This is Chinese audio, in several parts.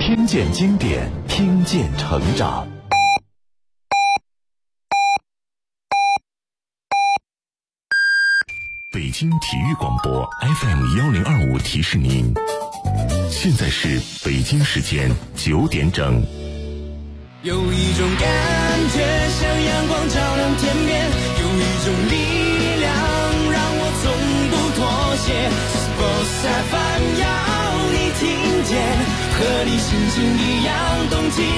听见经典，听见成长。北京体育广播 FM1025提示您，现在是北京时间9点整。 有一种感觉像阳光照亮天边，有一种力量让我从不妥协。Sports FM 要你听见，和你心情一样动起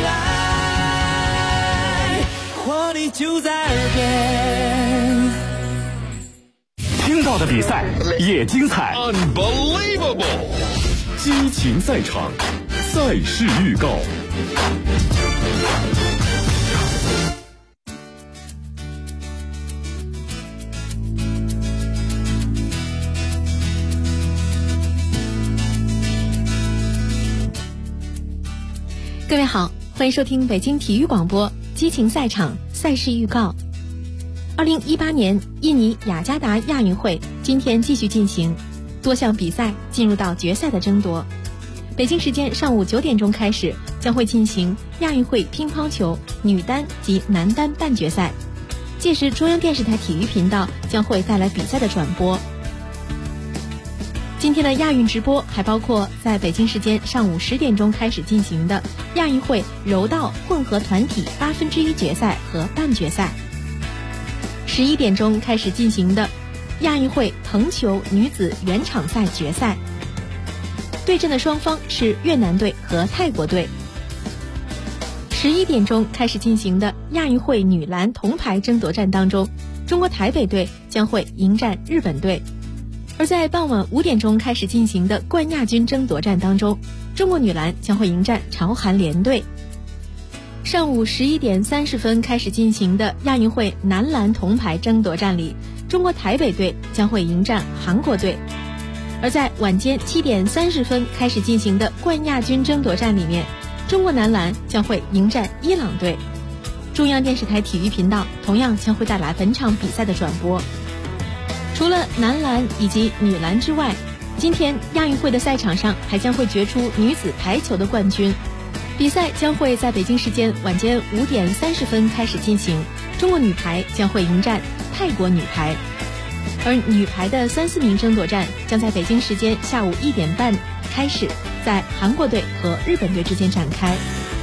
来，活力就在耳边。 听到的比赛也精彩 Unbelievable 激情赛场，赛事预告。 各位好，欢迎收听北京体育广播激情赛场赛事预告。2018年印尼雅加达亚运会今天继续进行，多项比赛进入到决赛的争夺。北京时间上午9点钟开始，将会进行亚运会乒乓球女单及男单半决赛。届时中央电视台体育频道将会带来比赛的转播。今天的亚运直播还包括在北京时间上午10点钟开始进行的亚运会柔道混合团体1/8决赛和半决赛，11点钟开始进行的亚运会藤球女子原场赛决赛，对阵的双方是越南队和泰国队。11点钟开始进行的亚运会女篮铜牌争夺战当中，中国台北队将会迎战日本队。而在傍晚5点钟开始进行的冠亚军争夺战当中，中国女篮将会迎战朝韩联队。上午11点30分开始进行的亚运会男篮铜牌争夺战里，中国台北队将会迎战韩国队。而在晚间7点30分开始进行的冠亚军争夺战里面，中国男篮将会迎战伊朗队。中央电视台体育频道同样将会带来本场比赛的转播。除了男篮以及女篮之外，今天亚运会的赛场上还将会决出女子排球的冠军。比赛将会在北京时间晚间5点30分开始进行，中国女排将会迎战泰国女排。而女排的3、4名争夺战将在北京时间下午1点半开始，在韩国队和日本队之间展开。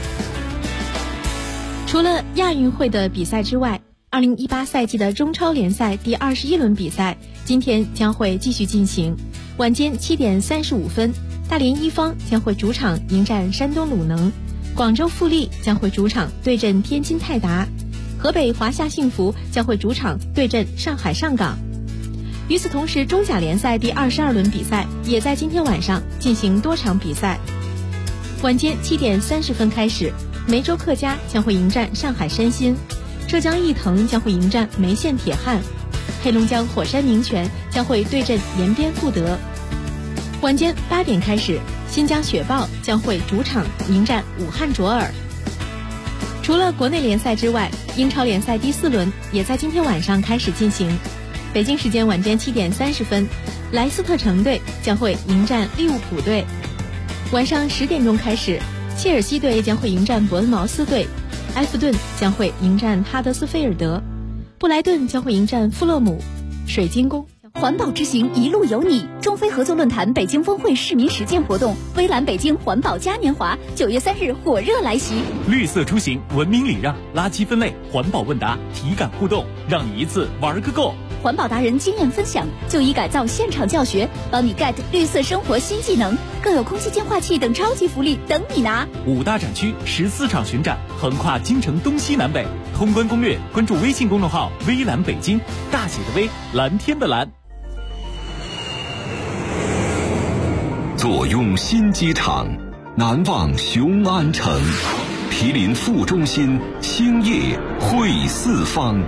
除了亚运会的比赛之外，2018赛季的中超联赛第21轮比赛今天将会继续进行。晚间7点35分，大连一方将会主场迎战山东鲁能，广州富力将会主场对阵天津泰达，河北华夏幸福将会主场对阵上海上港。与此同时，中甲联赛第22轮比赛也在今天晚上进行多场比赛。晚间7点30分开始，梅州客家将会迎战上海申鑫，浙江毅腾将会迎战梅县铁汉，黑龙江火山名泉将会对阵延边富德。晚间8点开始，新疆雪豹将会主场迎战武汉卓尔。除了国内联赛之外，英超联赛第4轮也在今天晚上开始进行。北京时间晚间7点30分，莱斯特城队将会迎战利物浦队。晚上10点钟开始，切尔西队将会迎战伯恩茅斯队，埃弗顿将会迎战哈德斯菲尔德，布莱顿将会迎战富勒姆，水晶宫。 环保之行一路有你，中非合作论坛北京峰会市民实践活动，微蓝北京环保嘉年华9月3日火热来袭。 绿色出行，文明礼让，垃圾分类，环保问答，体感互动，让你一次玩个够。 环保达人经验分享，就医改造现场教学，帮你 get 绿色生活新技能，更有空气净化器等超级福利等你拿。 5大展区14场巡展，横跨京城东西南北。通关攻略，关注微信公众号微蓝北京，大写的微，蓝天的蓝。 坐拥新机场，南望雄安城，毗邻副中心，兴业汇四方。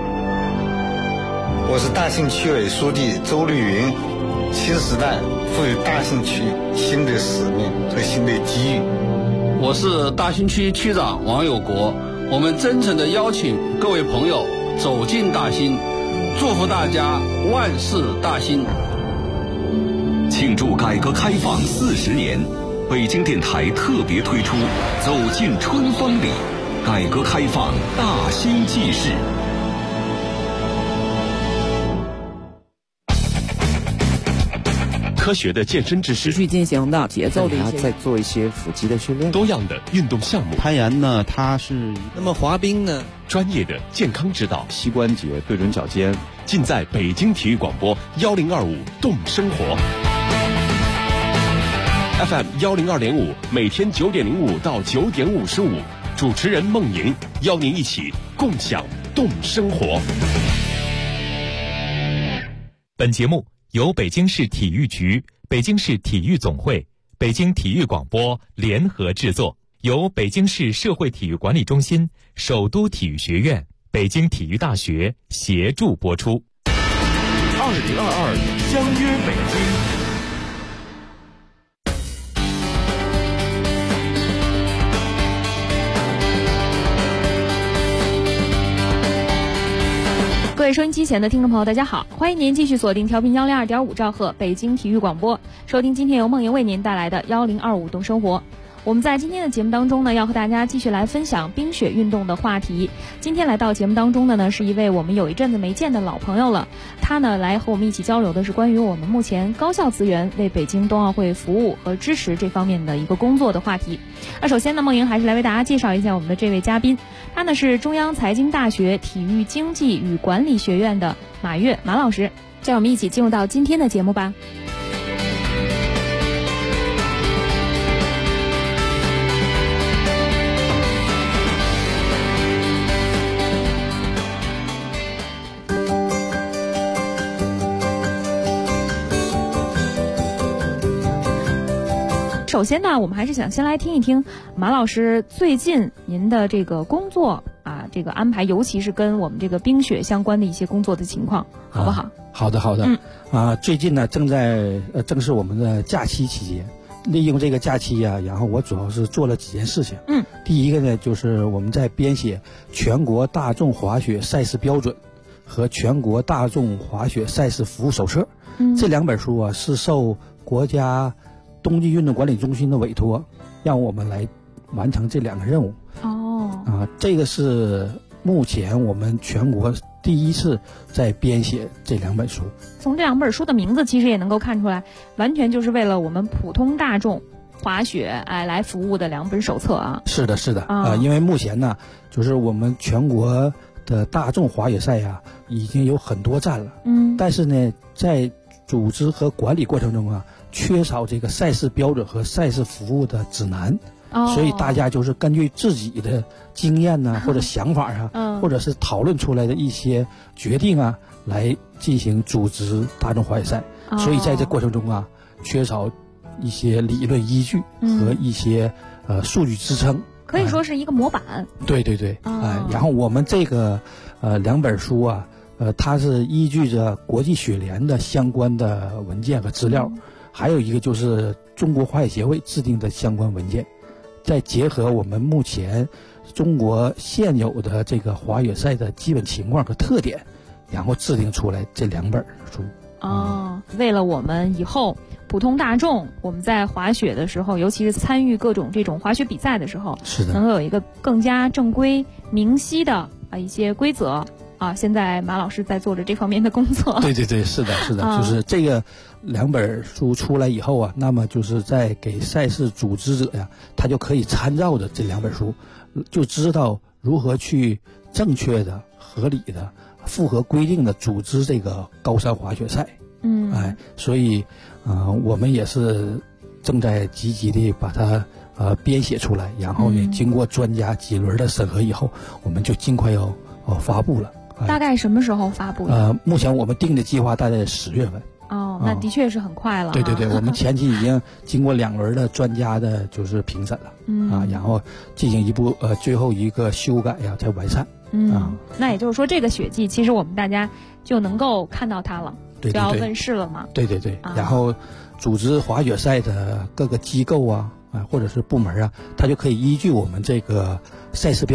我是大兴区委书记周绿云。新时代赋予大兴区新的使命和新的机遇。 我是大兴区区长王有国。我们真诚地邀请各位朋友走进大兴，祝福大家万事大兴。 庆祝改革开放40年， 北京电台特别推出《走进春风里》，改革开放大兴纪事。科学的健身知识， 持续进行的节奏的一些， 再做一些腹肌的训练， 多样的运动项目。 攀岩呢，它是那么滑冰呢， 专业的健康指导， 膝关节对准脚尖， 尽在北京体育广播1025动生活 FM 102.5，每天9点05到9点55，主持人孟莹邀您一起共享动生活。 本节目由北京市体育局、北京市体育总会、北京体育广播联合制作，由北京市社会体育管理中心、首都体育学院、北京体育大学协助播出。 2022相约北京。 各位收音机前的听众朋友，大家好，欢迎您继续锁定调频102.5兆赫北京体育广播，收听今天由孟莹为您带来的1025动生活。我们在今天的节目当中呢，要和大家继续来分享冰雪运动的话题。今天来到节目当中的呢，是一位我们有一阵子没见的老朋友了。他呢来和我们一起交流的是关于我们目前高校资源为北京冬奥会服务和支持这方面的一个工作的话题。那首先呢，孟莹还是来为大家介绍一下我们的这位嘉宾，他呢是中央财经大学体育经济与管理学院的马跃马老师。让我们一起进入到今天的节目吧。首先呢，我们还是想先来听一听马老师最近您的这个工作这个安排，尤其是跟我们这个冰雪相关的一些工作的情况，好不好？ 好的。最近呢正是我们的假期期间，利用这个假期然后我主要是做了几件事情。第一个呢，就是我们在编写全国大众滑雪赛事标准和全国大众滑雪赛事服务手册。这两本书是受国家冬季运动管理中心的委托，让我们来完成这两个任务。这个是目前我们全国第一次在编写这两本书。 从这两本书的名字其实也能够看出来，完全就是为了我们普通大众滑雪来服务的两本手册啊。 是的因为目前呢，就是我们全国的大众滑雪赛已经有很多站了。但是呢，在组织和管理过程中缺少这个赛事标准和赛事服务的指南。所以大家就是根据自己的经验或者想法或者是讨论出来的一些决定来进行组织大众滑雪赛。所以在这过程中缺少一些理论依据和一些数据支撑， 可以说是一个模板。 对。然后我们这个两本书它是依据着国际雪联的相关的文件和资料，还有一个就是中国滑雪协会制定的相关文件，再结合我们目前中国现有的这个滑雪赛的基本情况和特点，然后制定出来这两本书。 为了我们以后普通大众，我们在滑雪的时候，尤其是参与各种这种滑雪比赛的时候，能够有一个更加正规明晰的一些规则。现在马老师在做着这方面的工作。 对，是的，就是这个两本书出来以后那么就是在给赛事组织者他就可以参照着这两本书，就知道如何去正确的、合理的、符合规定的组织这个高山滑雪赛。所以我们也是正在积极的把它编写出来，然后呢，经过专家几轮的审核以后，我们就尽快要发布了。 大概什么时候发布？ 目前我们定的计划大概10月份。 那的确是很快了。 对，我们前期已经经过2轮的专家的就是评审了。然后进行最后一个修改再完善。 那也就是说，这个雪季其实我们大家就能够看到它了，就要问世了嘛。 对。然后组织滑雪赛的各个机构或者是部门它就可以依据我们这个赛事标准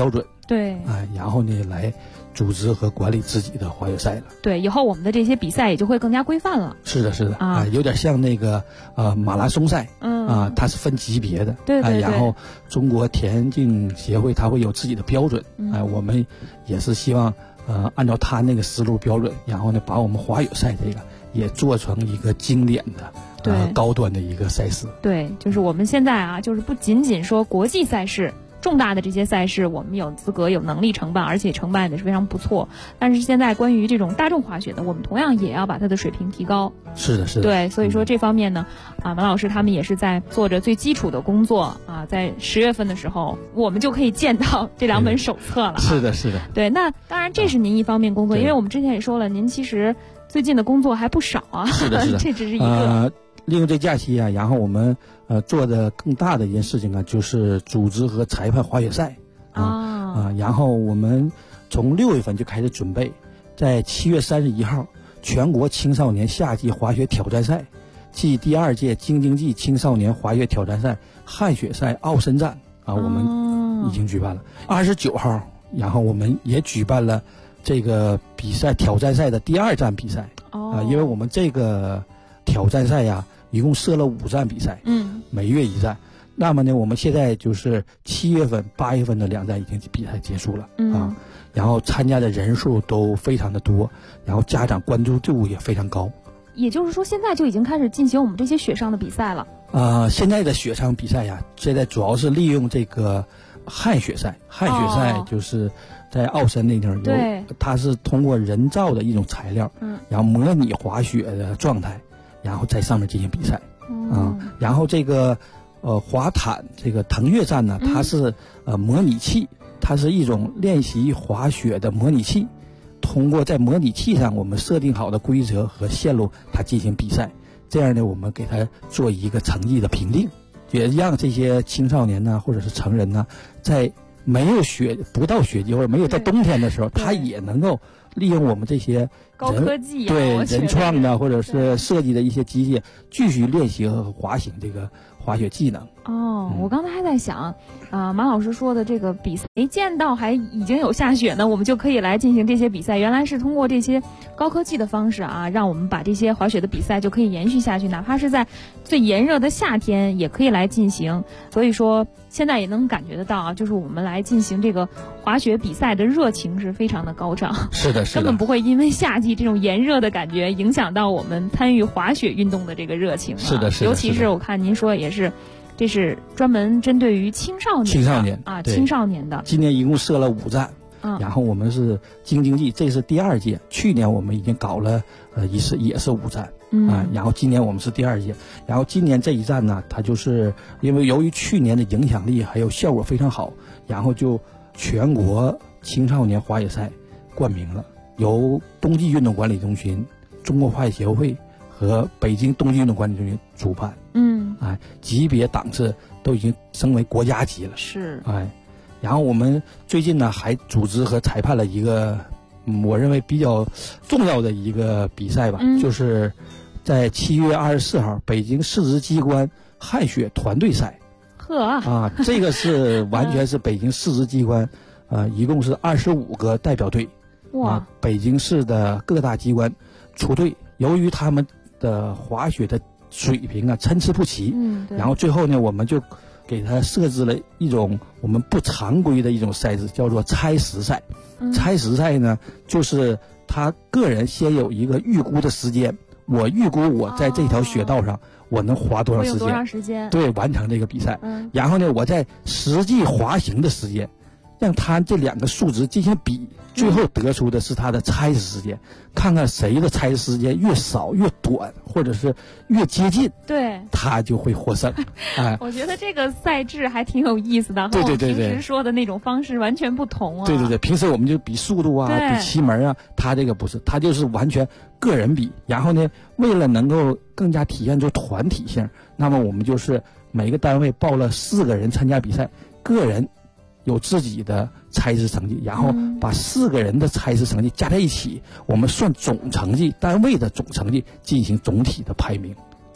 对， 然后呢来组织和管理自己的滑雪赛了。 对，以后我们的这些比赛也就会更加规范了。 是的，是的，有点像那个马拉松赛，它是分级别的， 对， 然后中国田径协会它会有自己的标准，我们也是希望按照他那个思路标准，然后呢把我们滑雪赛这个也做成一个经典的高端的一个赛事。 对，就是我们现在就是不仅仅说国际赛事。重大的这些赛事，我们有资格、有能力承办，而且承办的是非常不错。但是现在关于这种大众滑雪的，我们同样也要把它的水平提高。 是的，是的。 对，所以说这方面呢，马老师他们也是在做着最基础的工作在10月份的时候，我们就可以见到这2本手册了。 是的，是的。 对，那当然这是您一方面工作，因为我们之前也说了，您其实最近的工作还不少啊。 是的，是的。 这只是一个。 利用这假期然后我们做的更大的一件事情就是组织和裁判滑雪赛然后我们从6月份就开始准备，在7月31号全国青少年夏季滑雪挑战赛暨第2届京津冀青少年滑雪挑战赛旱雪赛奥森站我们已经举办了。29号然后我们也举办了这个比赛挑战赛的第2站比赛因为我们这个挑战赛一共设了5站比赛，每月1站。那么呢，我们现在就是7月份、8月份的2站已经比赛结束了然后参加的人数都非常的多，然后家长关注度也非常高。 也就是说，现在就已经开始进行我们这些雪上的比赛了。 现在的雪上比赛现在主要是利用这个旱雪赛。旱雪赛就是在奥森那地方它是通过人造的一种材料，然后模拟滑雪的状态。然后在上面进行比赛然后这个滑毯这个腾跃站呢，它是模拟器，它是一种练习滑雪的模拟器。通过在模拟器上我们设定好的规则和线路，它进行比赛。这样呢，我们给它做一个成绩的评定，也让这些青少年呢或者是成人呢，在没有不到雪季或者没有在冬天的时候，他也能够利用我们这些高科技对人创的或者是设计的一些机械，继续练习和滑行这个滑雪技能。 我刚才还在想马老师说的这个比赛没见到还已经有下雪呢，我们就可以来进行这些比赛。原来是通过这些高科技的方式让我们把这些滑雪的比赛就可以延续下去，哪怕是在最炎热的夏天也可以来进行。所以说现在也能感觉得到就是我们来进行这个滑雪比赛的热情是非常的高涨。 是的，是的， 根本不会因为夏季这种炎热的感觉影响到我们参与滑雪运动的这个热情。 是的，是的。 尤其是我看您说也是，这是专门针对于青少年的。 今年一共设了5站，然后我们是京津冀，这是第2届。去年我们已经搞了一次，也是5站然后今年我们是第2届。然后今年这一站呢，它就是因为由于去年的影响力还有效果非常好，然后就全国青少年滑雪赛冠名了，由冬季运动管理中心、中国滑雪协会和北京冬季运动管理中心主办。级别档次都已经升为国家级了。 是。 然后我们最近呢还组织和裁判了一个我认为比较重要的一个比赛吧，就是在7月24号北京市直机关旱雪团队赛。这个是完全是北京市直机关一共是25个代表队，北京市的各大机关出队。由于他们的滑雪的水平参差不齐，然后最后呢，我们就给他设置了一种我们不常规的一种赛制，叫做猜时赛。猜时赛呢，就是他个人先有一个预估的时间，我预估我在这条雪道上我能滑多长时间，对，完成这个比赛。然后呢，我在实际滑行的时间，让他这2个数值进行比，最后得出的是他的猜时时间，看看谁的猜时时间越少越短，或者是越接近， 对， 他就会获胜。 我觉得这个赛制还挺有意思的，和我们平时说的那种方式完全不同对，平时我们就比速度比气门他这个不是，他就是完全个人比。然后呢，为了能够更加体现出团体性，那么我们就是每个单位报了4个人参加比赛，个人有自己的猜时成绩，然后把4个人的猜时成绩加在一起，我们算总成绩，单位的总成绩进行总体的排名。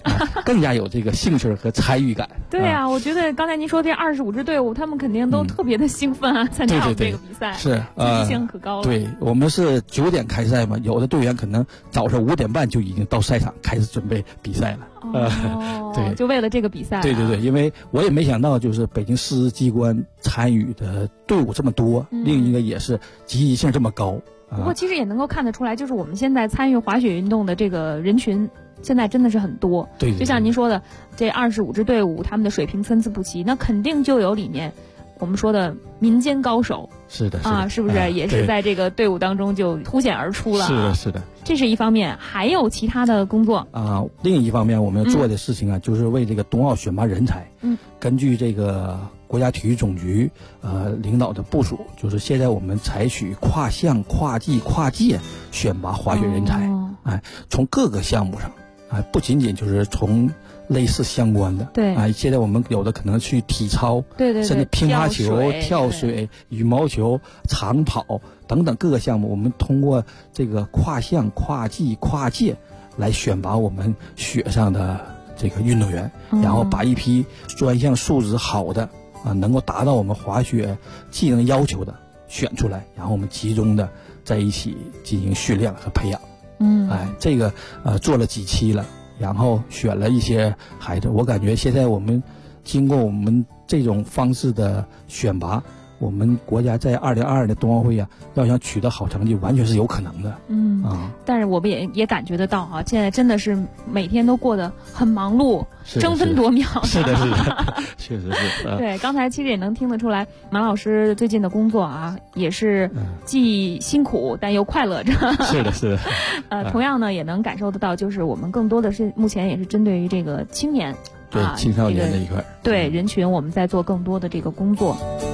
更加有这个兴趣和参与感。 对啊，我觉得刚才您说这25支队伍，他们肯定都特别的兴奋啊，参加我们这个比赛， 是积极性可高了。 对，我们是9点开赛嘛，有的队员可能早上5点半就已经到赛场开始准备比赛了。对， 就为了这个比赛。 对，因为我也没想到，就是北京市机关参与的队伍这么多，另一个也是积极性这么高。 不过其实也能够看得出来，就是我们现在参与滑雪运动的这个人群，现在真的是很多。 对， 就像您说的，这25支队伍，他们的水平参差不齐，那肯定就有里面我们说的民间高手。 是的， 啊，是不是也是在这个队伍当中就凸显而出了？ 是的。 这是一方面，还有其他的工作啊。另一方面，我们要做的事情啊，就是为这个冬奥选拔人才。根据这个国家体育总局领导的部署，就是现在我们采取跨项、跨季、跨界选拔滑雪人才。从各个项目上，不仅仅就是从类似相关的。 对。 现在我们有的可能去体操， 对， 甚至乒乓球、跳水、羽毛球、长跑等等各个项目，我们通过这个跨项、跨季、跨界来选拔我们雪上的这个运动员，然后把一批专项素质好的能够达到我们滑雪技能要求的选出来，然后我们集中的在一起进行训练和培养。这个做了几期了，然后选了一些孩子，我感觉现在我们经过我们这种方式的选拔，我们国家在2022年冬奥会要想取得好成绩，完全是有可能的。 但是我们也感觉得到啊，现在真的是每天都过得很忙碌，争分夺秒。 是的，确实是。 对，刚才其实也能听得出来，马老师最近的工作啊，也是既辛苦但又快乐着。 是的。 同样呢，也能感受得到，就是我们更多的是目前也是针对于这个青年， 对青少年这一块， 对人群，我们在做更多的这个工作。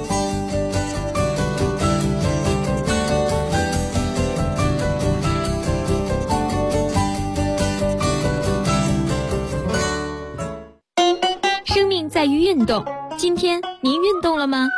在于运动，今天您运动了吗？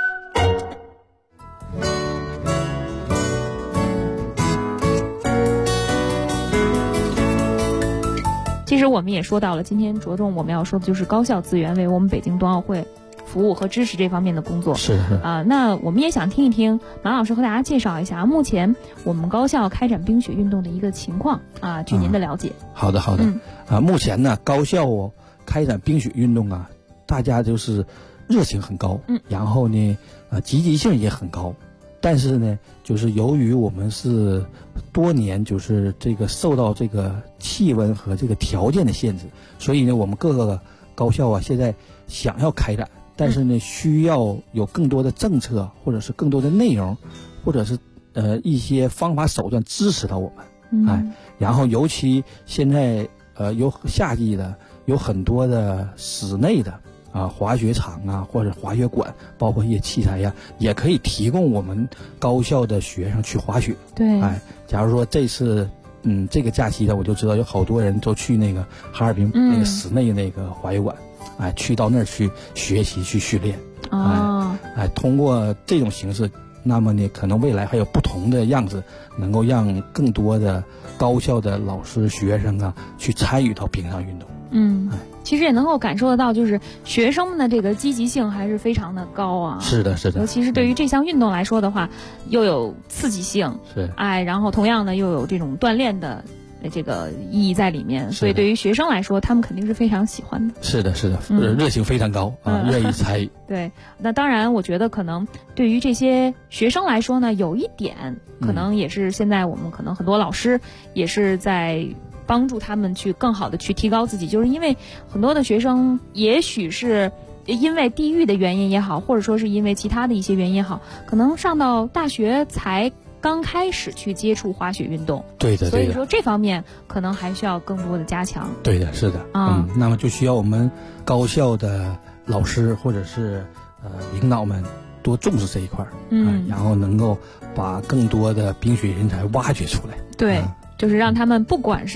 其实我们也说到了，今天着重我们要说的就是高校资源为我们北京冬奥会服务和支持这方面的工作。 是那我们也想听一听马老师和大家介绍一下目前我们高校开展冰雪运动的一个情况啊，据您的了解。 好的。目前呢，高校开展冰雪运动啊，大家就是热情很高，然后呢，积极性也很高，但是呢，就是由于我们是多年就是这个受到这个气温和这个条件的限制，所以呢，我们各个高校啊，现在想要开展，但是呢，需要有更多的政策，或者是更多的内容，或者是一些方法手段支持到我们，然后尤其现在有夏季的，有很多的室内的。滑雪场啊，或者滑雪馆，包括一些器材呀，也可以提供我们高校的学生去滑雪。 对， 假如说这次，这个假期呢，我就知道有好多人都去那个哈尔滨那个室内那个滑雪馆，去到那儿去学习去训练。通过这种形式，那么呢，可能未来还有不同的样子，能够让更多的高校的老师、学生啊，去参与到冰上运动。 其实也能够感受得到，就是学生们的这个积极性还是非常的高啊。 是的。 尤其是对于这项运动来说的话，又有刺激性，然后同样呢又有这种锻炼的这个意义在里面，所以对于学生来说，他们肯定是非常喜欢的。 是的，热情非常高愿意参与。 对，那当然，我觉得可能对于这些学生来说呢，有一点可能也是现在我们可能很多老师也是在帮助他们去更好的去提高自己，就是因为很多的学生也许是因为地域的原因也好，或者说是因为其他的一些原因也好，可能上到大学才刚开始去接触滑雪运动。 对的。 所以说这方面可能还需要更多的加强。 对的，是的。那么就需要我们高校的老师或者是领导们多重视这一块，然后能够把更多的冰雪人才挖掘出来。 对。就是让他们不管是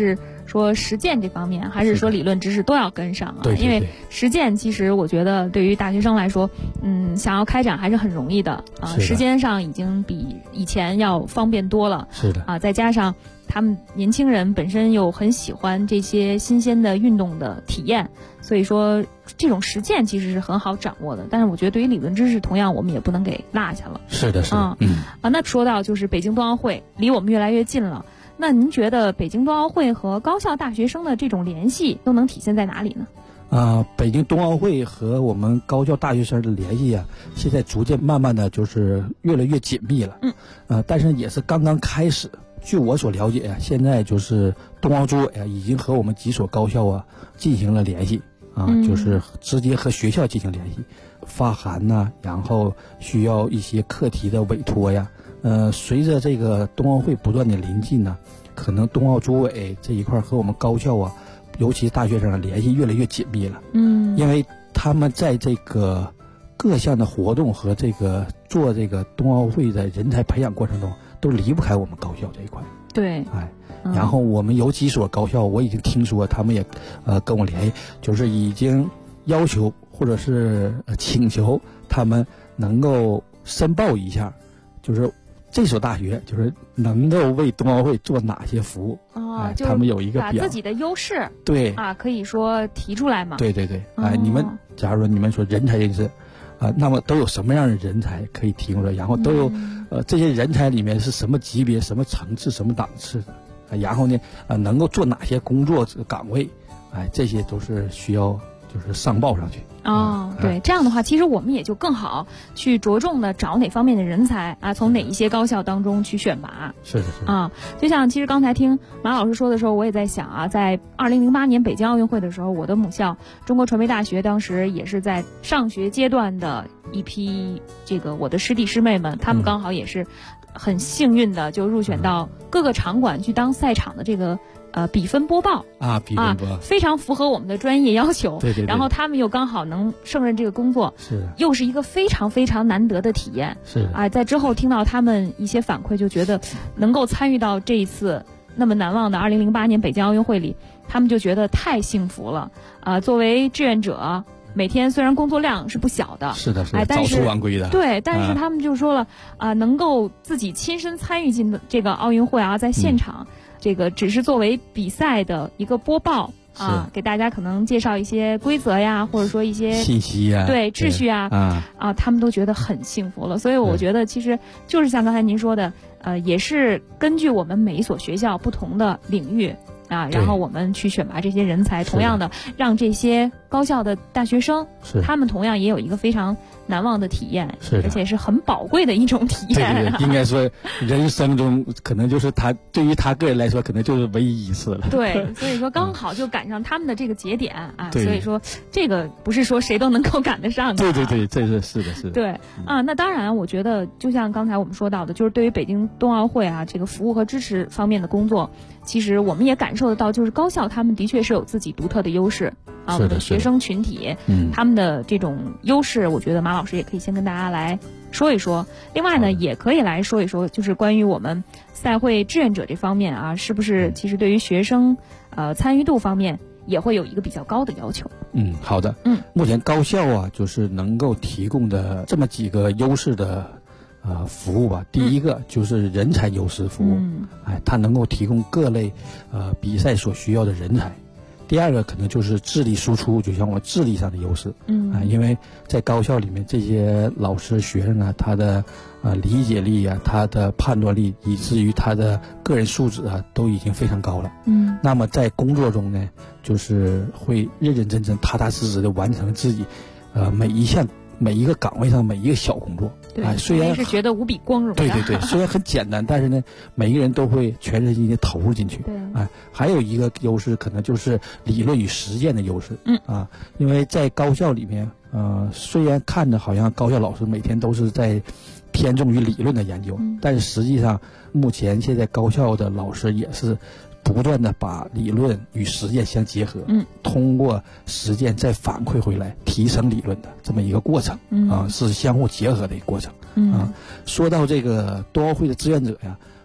说实践这方面，还是说理论知识都要跟上啊？ 对， 因为实践其实我觉得对于大学生来说，想要开展还是很容易的啊，时间上已经比以前要方便多了。 是的啊， 再加上他们年轻人本身又很喜欢这些新鲜的运动的体验，所以说这种实践其实是很好掌握的。但是我觉得对于理论知识，同样我们也不能给落下了。 是的，是的， 那说到就是北京冬奥会离我们越来越近了，那您觉得北京冬奥会和高校大学生的这种联系都能体现在哪里呢？ 北京冬奥会和我们高校大学生的联系啊，现在逐渐慢慢的就是越来越紧密了。但是也是刚刚开始。据我所了解啊，现在就是冬奥组委啊，已经和我们几所高校啊进行了联系啊，就是直接和学校进行联系，发函呐，然后需要一些课题的委托呀。随着这个冬奥会不断的临近呢，可能冬奥组委这一块和我们高校啊，尤其是大学生的联系越来越紧密了。因为他们在这个各项的活动和这个做这个冬奥会的人才培养过程中，都离不开我们高校这一块。 对， 然后我们有几所高校，我已经听说他们也跟我联系，就是已经要求或者是请求他们能够申报一下，就是这所大学就是能够为冬奥会做哪些服务。他们有一个表， 把自己的优势对可以说提出来嘛。 对，你们假如说你们说人才人士那么都有什么样的人才可以提供的？然后都有这些人才里面是什么级别、什么层次、什么档次的？然后呢能够做哪些工作岗位？这些都是需要就是上报上去。 对，这样的话，其实我们也就更好去着重的找哪方面的人才啊，从哪一些高校当中去选拔。 是就像其实刚才听马老师说的时候，我也在想啊，在2008年北京奥运会的时候，我的母校中国传媒大学当时也是在上学阶段的一批我的师弟师妹们，他们刚好也是很幸运的就入选到各个场馆去当赛场的这个比分播报比分播报非常符合我们的专业要求。 对， 然后他们又刚好能胜任这个工作，又是一个非常非常难得的体验。在之后听到他们一些反馈，就觉得能够参与到这一次那么难忘的2008年北京奥运会里，他们就觉得太幸福了。作为志愿者，每天虽然工作量是不小的， 是的，早出晚归的。 对，但是他们就说了能够自己亲身参与进这个奥运会在现场。只是作为比赛的一个播报给大家可能介绍一些规则呀，或者说一些信息呀， 对秩序他们都觉得很幸福了。所以我觉得其实就是像刚才您说的，也是根据我们每一所学校不同的领域然后我们去选拔这些人才，同样的让这些高校的大学生，他们同样也有一个非常难忘的体验，而且是很宝贵的一种体验。 对，应该说人生中可能就是对于他个人来说，可能就是唯一一次了。 对，所以说刚好就赶上他们的这个节点所以说这个不是说谁都能够赶得上的。 对，这是的。 对那当然，我觉得就像刚才我们说到的，就是对于北京冬奥会这个服务和支持方面的工作，其实我们也感受得到，就是高校他们的确是有自己独特的优势我们的学生群体他们的这种优势，我觉得马老师也可以先跟大家来说一说。另外呢，也可以来说一说，就是关于我们赛会志愿者这方面是不是其实对于学生参与度方面也会有一个比较高的要求。 好的。目前高校就是能够提供的这么几个优势的服务吧。第一个就是人才优势服务，它能够提供各类比赛所需要的人才。第二个可能就是智力输出，就像我智力上的优势，因为在高校里面这些老师学生他的理解力他的判断力，以至于他的个人素质都已经非常高了。那么在工作中呢，就是会认认真真踏踏实实的完成自己每一个岗位上每一个小工作。虽然是觉得无比光荣。 对，虽然很简单，但是呢，每一个人都会全身心的投入进去。还有一个优势可能就是理论与实践的优势。因为在高校里面，虽然看着好像高校老师每天都是在偏重于理论的研究，但是实际上目前现在高校的老师也是不断的把理论与实践相结合，通过实践再反馈回来，提升理论的这么一个过程，是相互结合的一个过程。说到这个冬奥会的志愿者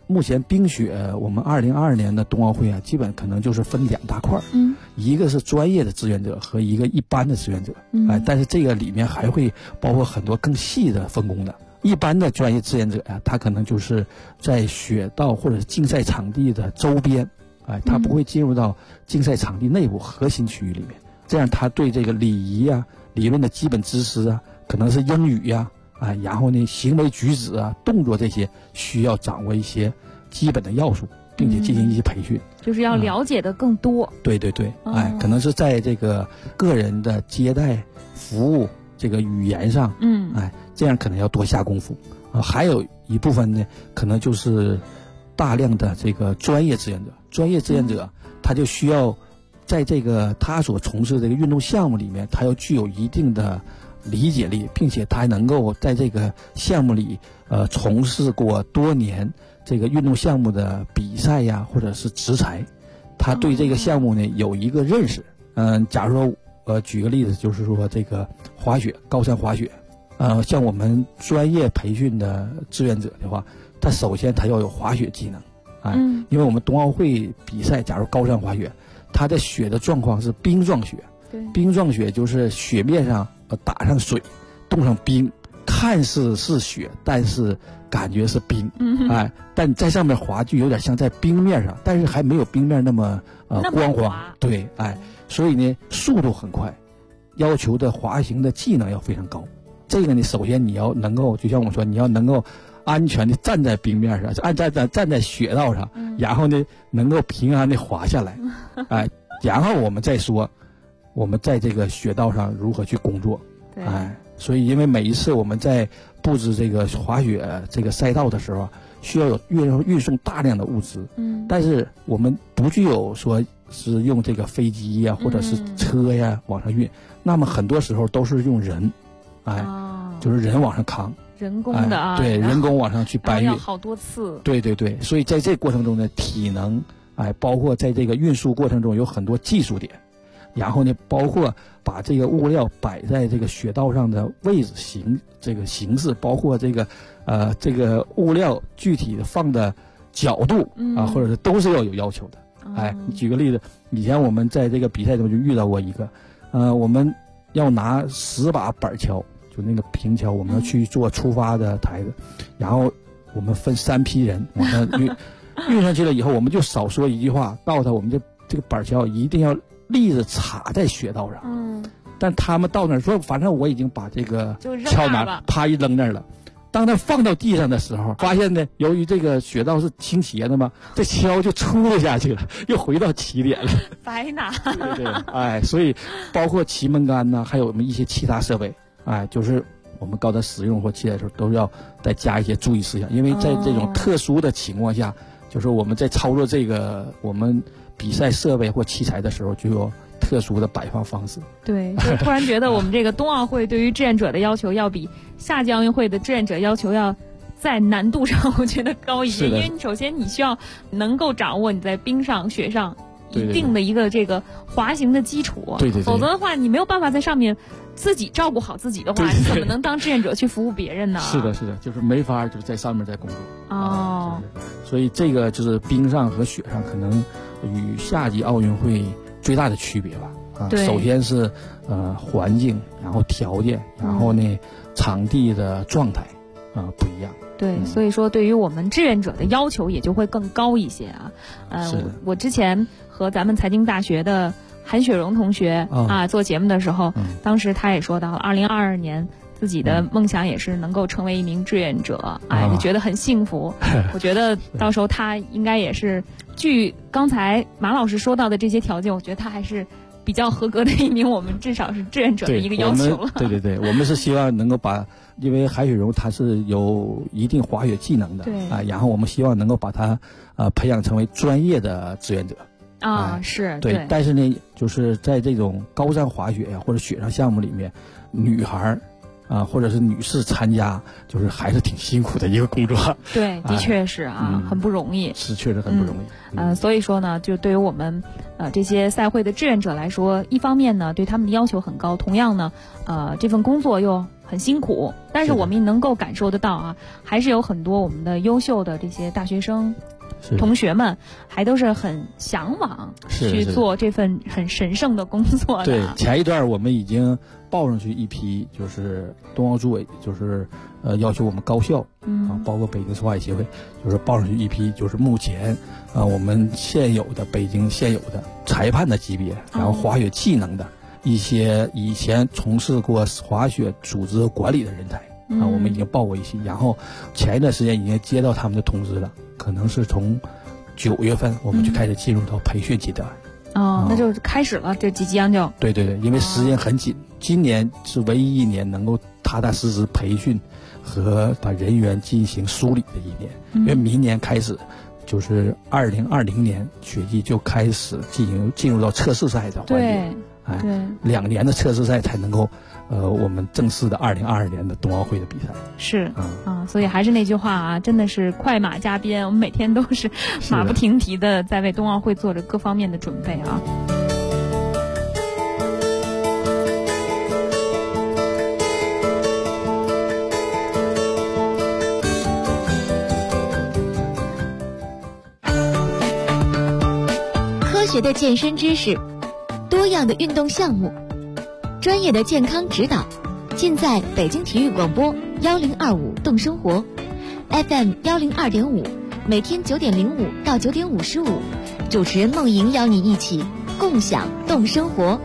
目前冰雪，我们2022年的冬奥会啊，基本可能就是分2大块，一个是专业的志愿者和一个一般的志愿者，但是这个里面还会包括很多更细的分工的。一般的专业志愿者呀，他可能就是在雪道或者竞赛场地的周边，他不会进入到竞赛场地内部核心区域里面，这样他对这个礼仪啊、理论的基本知识啊，可能是英语呀。然后呢，行为举止啊、动作这些需要掌握一些基本的要素，并且进行一些培训， 就是要了解的更多。 对对对，可能是在这个个人的接待、服务这个语言上，这样可能要多下功夫。还有一部分呢，可能就是大量的这个专业志愿者。专业志愿者他就需要在这个他所从事这个运动项目里面，他要具有一定的理解力，并且他还能够在这个项目里从事过多年这个运动项目的比赛呀，或者是执裁，他对这个项目呢有一个认识。假如说举个例子，就是说这个滑雪，高山滑雪，像我们专业培训的志愿者的话，他首先他要有滑雪技能，因为我们冬奥会比赛，假如高山滑雪，它的雪的状况是冰状雪，冰状雪就是雪面上打上水，冻上冰，看似是雪，但是感觉是冰，但在上面滑就有点像在冰面上，但是还没有冰面那么光滑，对，所以呢速度很快，要求的滑行的技能要非常高。这个呢，首先你要能够，就像我说，你要能够安全的站在冰面上，站在雪道上，然后呢能够平安的滑下来，然后我们再说我们在这个雪道上如何去工作，所以因为每一次我们在布置这个滑雪这个赛道的时候，需要有运送大量的物资，但是我们不具有说是用这个飞机呀或者是车呀往上运，那么很多时候都是用人，就是人往上扛， 人工的对，人工往上去搬运， 要好多次， 对对对，所以在这过程中呢，体能，包括在这个运输过程中有很多技术点，然后呢，包括把这个物料摆在这个雪道上的位置形式，包括这个物料具体的放的角度或者是都是要有要求的。你举个例子，以前我们在这个比赛中就遇到过一个，我们要拿10把板锹，就那个平锹，我们要去做出发的台子，然后我们分3批人往上运上去了以后，我们就少说一句话，告诉他我们这个板锹一定要立着插在雪道上。但他们到那儿说，反正我已经把这个锹拿啪一扔那儿了。当他放到地上的时候，发现呢，由于这个雪道是倾斜的嘛，这锹就出了下去了，又回到起点了， 白拿。 对，所以包括骑门杆呐，还有我们一些其他设备，就是我们高在使用或期待的时候，都要再加一些注意事项，因为在这种特殊的情况下，就是我们在操作这个我们比赛设备或器材的时候，就有特殊的摆放方式。 对，就突然觉得我们这个冬奥会对于志愿者的要求要比夏季奥运会的志愿者要求要在难度上我觉得高一些，因为首先你需要能够掌握你在冰上、雪上一定的一个这个滑行的基础， 对， 否则的话你没有办法在上面自己照顾好自己的话，你怎么能当志愿者去服务别人呢？ 是的，就是没法就是在上面在工作所以这个就是冰上和雪上可能与夏季奥运会最大的区别吧。首先是环境，然后条件，然后呢场地的状态不一样。 对，所以说对于我们志愿者的要求也就会更高一些啊。我之前和咱们财经大学的韩雪荣同学做节目的时候，当时他也说到了2022年自己的梦想也是能够成为一名志愿者，就觉得很幸福。我觉得到时候他应该也是，据刚才马老师说到的这些条件，我觉得他还是比较合格的一名，我们至少是志愿者的一个要求了。 对，我们是希望能够因为韩雪荣他是有一定滑雪技能的，然后我们希望能够把他培养成为专业的志愿者。 是对，但是呢，就是在这种高山滑雪呀或者雪上项目里面，女孩或者是女士参加，就是还是挺辛苦的一个工作。 对，的确是很不容易， 是确实很不容易。 所以说呢，就对于我们这些赛会的志愿者来说，一方面呢对他们的要求很高，同样呢这份工作又很辛苦，但是我们也能够感受得到啊，还是有很多我们的优秀的这些大学生同学们还都是很向往去做这份很神圣的工作的。 对，前一段我们已经报上去一批，就是冬奥组委就是要求我们高校包括北京滑雪协会，就是报上去一批，就是目前我们北京现有的裁判的级别，然后滑雪技能的一些以前从事过滑雪组织和管理的人才我们已经报过一批，然后前一段时间已经接到他们的通知了，可能是从9月份我们就开始进入到培训阶段。 那就开始了，这即将就对，因为时间很紧，今年是唯一一年能够踏踏实实培训和把人员进行梳理的一年，因为明年开始就是2020年雪季就开始进入到测试赛的环节，对，2年的测试赛才能够我们正式的2022年的冬奥会的比赛是所以还是那句话啊，真的是快马加鞭，我们每天都是马不停蹄的在为冬奥会做着各方面的准备啊。 科学的健身知识，多样的运动项目，专业的健康指导，尽在北京体育广播1025动生活 FM 102.5，每天9点05到9点55，主持人梦莹邀你一起共享动生活。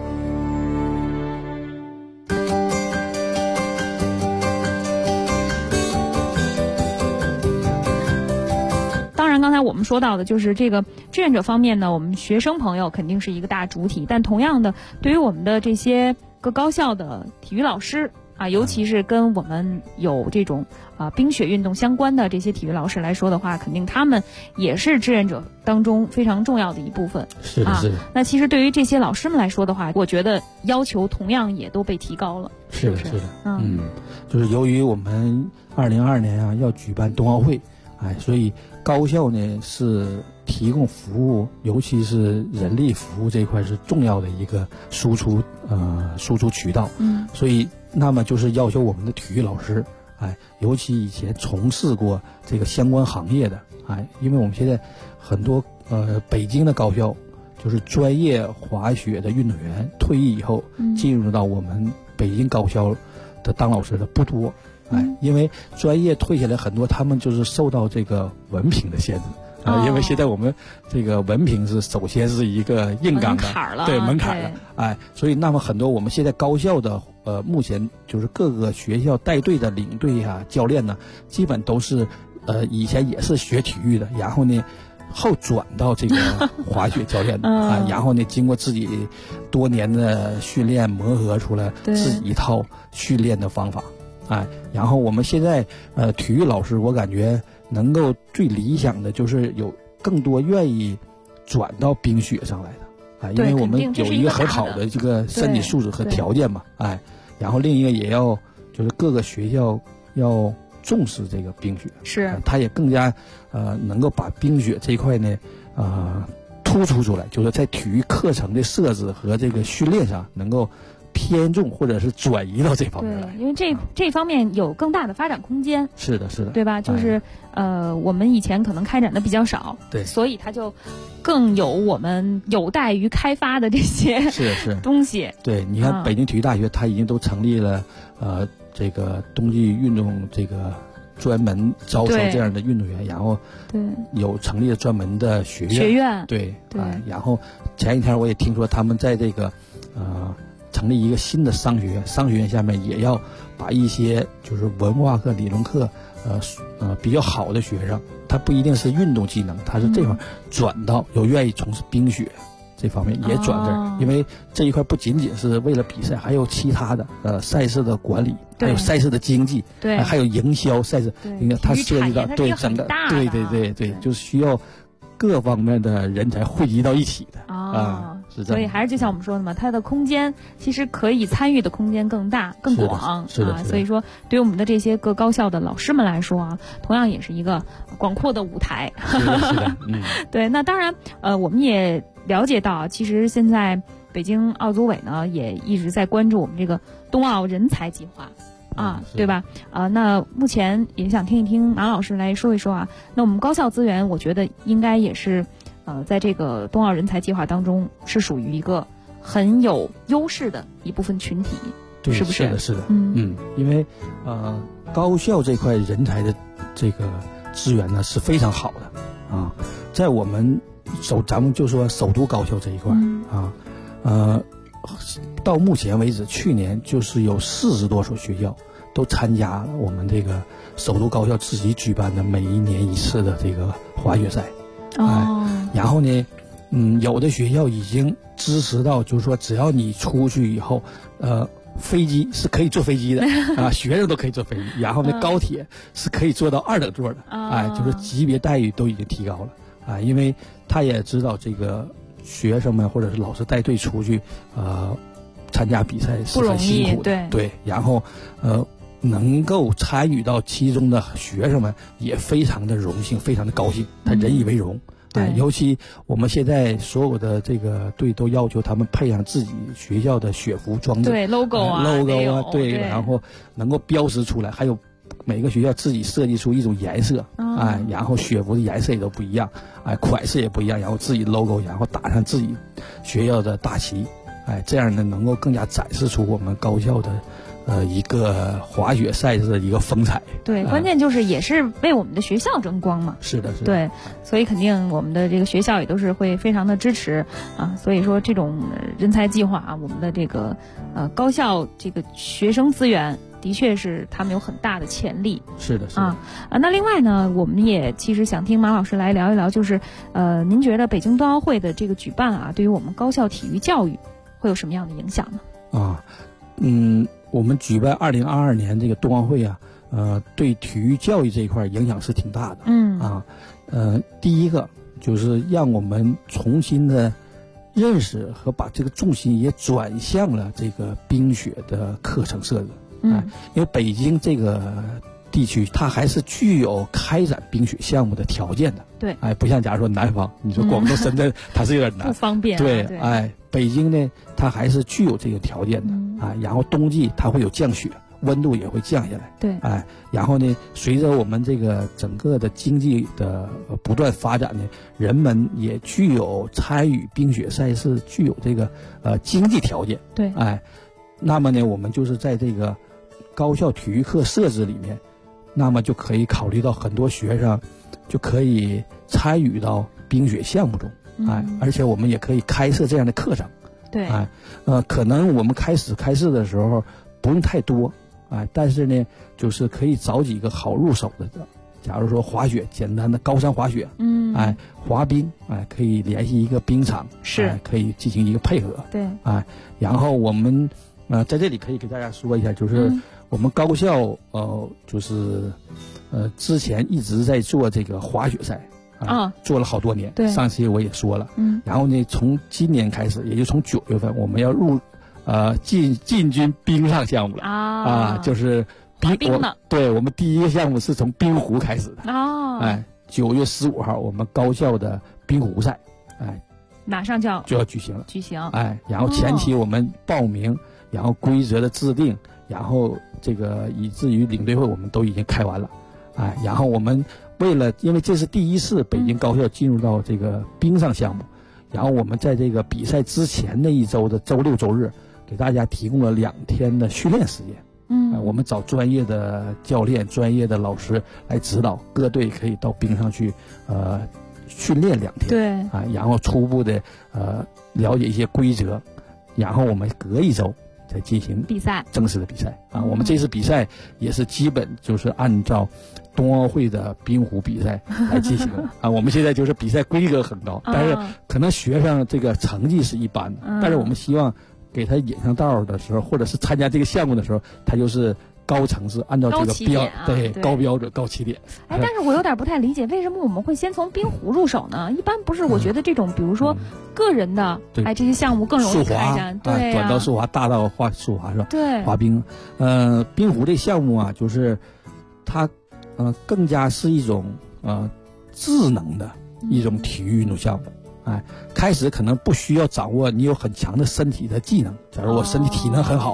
刚才我们说到的就是这个志愿者方面呢，我们学生朋友肯定是一个大主体，但同样的，对于我们的这些各高校的体育老师啊，尤其是跟我们有这种冰雪运动相关的这些体育老师来说的话，肯定他们也是志愿者当中非常重要的一部分。 是的。 那其实对于这些老师们来说的话，我觉得要求同样也都被提高了。 是的。就是由于我们2022年要举办冬奥会，所以高校呢是提供服务，尤其是人力服务这一块是重要的一个输出渠道。所以那么就是要求我们的体育老师，尤其以前从事过这个相关行业的，因为我们现在很多北京的高校就是专业滑雪的运动员退役以后进入到我们北京高校的当老师的不多。因为专业退下来很多，他们就是受到这个文凭的限制因为现在我们这个文凭是首先是一个硬杠的门槛了，所以那么很多我们现在高校的目前就是各个学校带队的领队教练呢，基本都是以前也是学体育的，然后呢后转到这个滑雪教练的然后呢经过自己多年的训练磨合出来自己一套训练的方法。然后我们现在体育老师，我感觉能够最理想的就是有更多愿意转到冰雪上来的因为我们有一个很好的这个身体素质和条件嘛然后另一个也要就是各个学校要重视这个冰雪， 是它也更加能够把冰雪这一块呢突出出来，就是在体育课程的设置和这个训练上能够偏重或者是转移到这方面来。 对，因为这方面有更大的发展空间。 是的， 对吧？就是我们以前可能开展的比较少， 对， 所以它就更有我们有待于开发的这些东西。 对，你看北京体育大学，它已经都成立了这个冬季运动这个专门招收这样的运动员，然后有成立了专门的学院，对，然后前一天我也听说他们在这个成立一个新的商学院，商学院下面也要把一些就是文化课、理论课比较好的学生，他不一定是运动技能，他是这块转到有愿意从事冰雪这方面也转这儿，因为这一块不仅仅是为了比赛，还有其他的赛事的管理，还有赛事的经济，还有营销赛事，它涉及到整个对，就是需要各方面的人才汇集到一起的是这样。 所以还是就像我们说的嘛，它的空间其实可以参与的空间更大更广所以说对于我们的这些各高校的老师们来说同样也是一个广阔的舞台。 是的对，那当然我们也了解到其实现在北京奥组委呢也一直在关注我们这个冬奥人才计划啊，对吧？那目前也想听一听马老师来说一说啊。那我们高校资源，我觉得应该也是，在这个冬奥人才计划当中是属于一个很有优势的一部分群体， 对， 是不是？ 是的，因为高校这块人才的这个资源呢是非常好的啊，在我们咱们就说首都高校这一块到目前为止，去年就是有40多所学校都参加了我们这个首都高校自己举办的每一年一次的这个滑雪赛。然后呢，有的学校已经支持到，就是说只要你出去以后，飞机是可以坐飞机的啊，学生都可以坐飞机。然后呢，高铁是可以坐到2等座的，就是级别待遇都已经提高了啊，因为他也知道这个学生们或者是老师带队出去参加比赛是很辛苦的，对，然后能够参与到其中的学生们也非常的荣幸，非常的高兴，他引以为荣。尤其我们现在所有的这个队都要求他们配上自己学校的雪服装置， 对 logo 啊， 对，然后能够标识出来，还有每个学校自己设计出一种颜色，然后雪服的颜色也都不一样，款式也不一样，然后自己 logo， 然后打上自己学校的大旗，这样呢能够更加展示出我们高校的一个滑雪赛事的一个风采。 对，关键就是也是为我们的学校争光嘛。 是的， 对，所以肯定我们的这个学校也都是会非常的支持啊。所以说这种人才计划啊，我们的这个高校这个学生资源的确是他们有很大的潜力。 是的， 那另外呢，我们也其实想听马老师来聊一聊，就是您觉得北京冬奥会的这个举办啊，对于我们高校体育教育会有什么样的影响呢？ 我们举办2022年这个冬奥会啊，对体育教育这一块影响是挺大的。第一个就是让我们重新的认识和把这个重心也转向了这个冰雪的课程设置。因为北京这个地区它还是具有开展冰雪项目的条件的。 对， 不像假如说南方，你说广东、深圳，它是有点难， 不方便。 对，北京呢，它还是具有这个条件的然后冬季它会有降雪，温度也会降下来。 对， 然后呢，随着我们这个整个的经济的不断发展呢，人们也具有参与冰雪赛事，具有这个经济条件。 对， 那么呢，我们就是在这个高校体育课设置里面，那么就可以考虑到很多学生就可以参与到冰雪项目中。而且我们也可以开设这样的课程。 对， 可能我们开始的时候不用太多，但是呢，就是可以找几个好入手的。假如说滑雪，简单的高山滑雪，滑冰，可以联系一个冰场， 是可以进行一个配合。 对， 然后我们在这里可以给大家说一下，就是我们高校就是之前一直在做这个滑雪赛。做了好多年。 对， 上期我也说了。然后呢，从今年开始，也就从9月份，我们要进军冰上项目了就是冰的。 对，我们第一个项目是从冰壶开始的。9月15号，我们高校的冰壶赛， 马上就要举行了。然后前期我们报名，然后规则的制定，然后这个以至于领队会我们都已经开完了。然后我们因为这是第一次北京高校进入到这个冰上项目，然后我们在这个比赛之前的一周的周六周日，给大家提供了2天的训练时间。我们找专业的教练、专业的老师来指导，各队可以到冰上去训练2天。 对， 然后初步的了解一些规则，然后我们隔一周再进行比赛， 正式的比赛。我们这次比赛也是基本就是按照冬奥会的冰壶比赛来进行的。我们现在就是比赛规格很高，但是可能学生这个成绩是一般的，但是我们希望给他引上道的时候，或者是参加这个项目的时候，他就是高层次，按照这个高标准、高起点。 但是我有点不太理解，为什么我们会先从冰壶入手呢？一般不是，我觉得这种比如说个人的这些项目更容易开展。对， 短道速滑、大道速滑是吧？ 对， 滑冰。冰壶这项目啊，就是它更加是一种智能的一种体育运动项目。开始可能不需要掌握你有很强的身体的技能，假如我身体体能很好，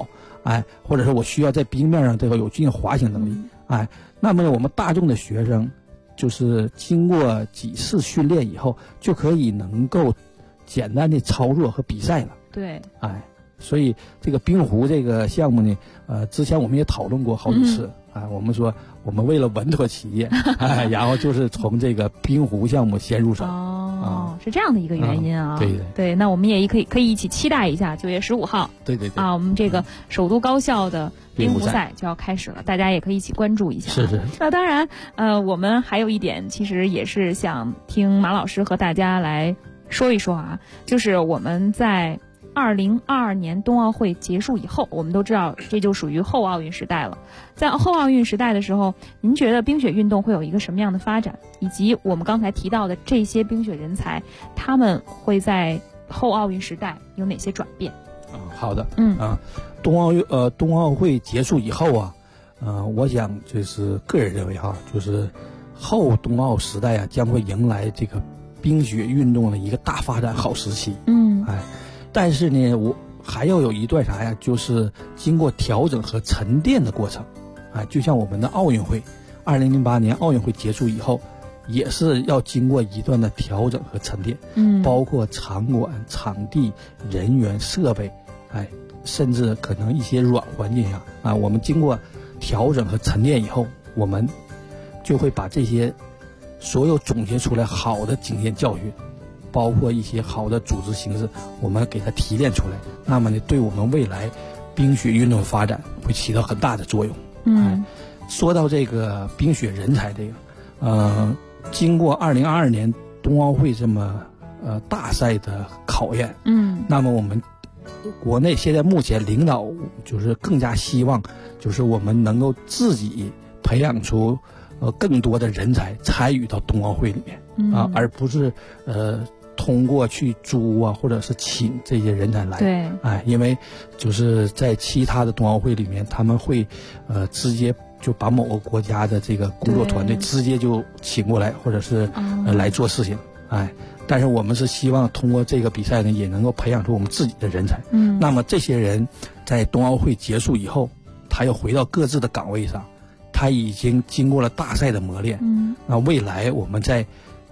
或者说我需要在冰面上这个有进行滑行能力，那么我们大众的学生就是经过几次训练以后，就可以能够简单的操作和比赛了。 对， 所以这个冰壶这个项目呢，之前我们也讨论过好几次，我们说我们为了稳妥起见，然后就是从这个冰壶项目先入手。 是这样的一个原因啊。 对， 那我们也可以一起期待一下9月15号。 对我们这个首都高校的冰壶赛就要开始了，大家也可以一起关注一下。 是。 那当然，我们还有一点，其实也是想听马老师和大家来说一说啊，就是我们在2022年冬奥会结束以后，我们都知道这就属于后奥运时代了。在后奥运时代的时候，您觉得冰雪运动会有一个什么样的发展？以及我们刚才提到的这些冰雪人才，他们会在后奥运时代有哪些转变？ 好的，冬奥会结束以后啊，我想就是个人认为就是后冬奥时代将会迎来这个冰雪运动的一个大发展好时期。但是呢，我还要有一段就是经过调整和沉淀的过程，就像我们的奥运会，2008年奥运会结束以后，也是要经过一段的调整和沉淀，包括场馆、场地、人员、设备，甚至可能一些软环境下，我们经过调整和沉淀以后，我们就会把这些所有总结出来好的经验教训，包括一些好的组织形式，我们给它提炼出来，那么呢，对我们未来冰雪运动发展会起到很大的作用。说到这个冰雪人才这个，经过2022年冬奥会这么大赛的考验，那么我们国内现在目前领导就是更加希望，就是我们能够自己培养出更多的人才参与到冬奥会里面，而不是通过去租或者是请这些人才来。 对， 因为就是在其他的冬奥会里面，他们会直接就把某个国家的这个工作团队直接就请过来，或者是来做事情。但是我们是希望通过这个比赛呢，也能够培养出我们自己的人才。那么这些人在冬奥会结束以后，他又回到各自的岗位上，他已经经过了大赛的磨练。那未来我们在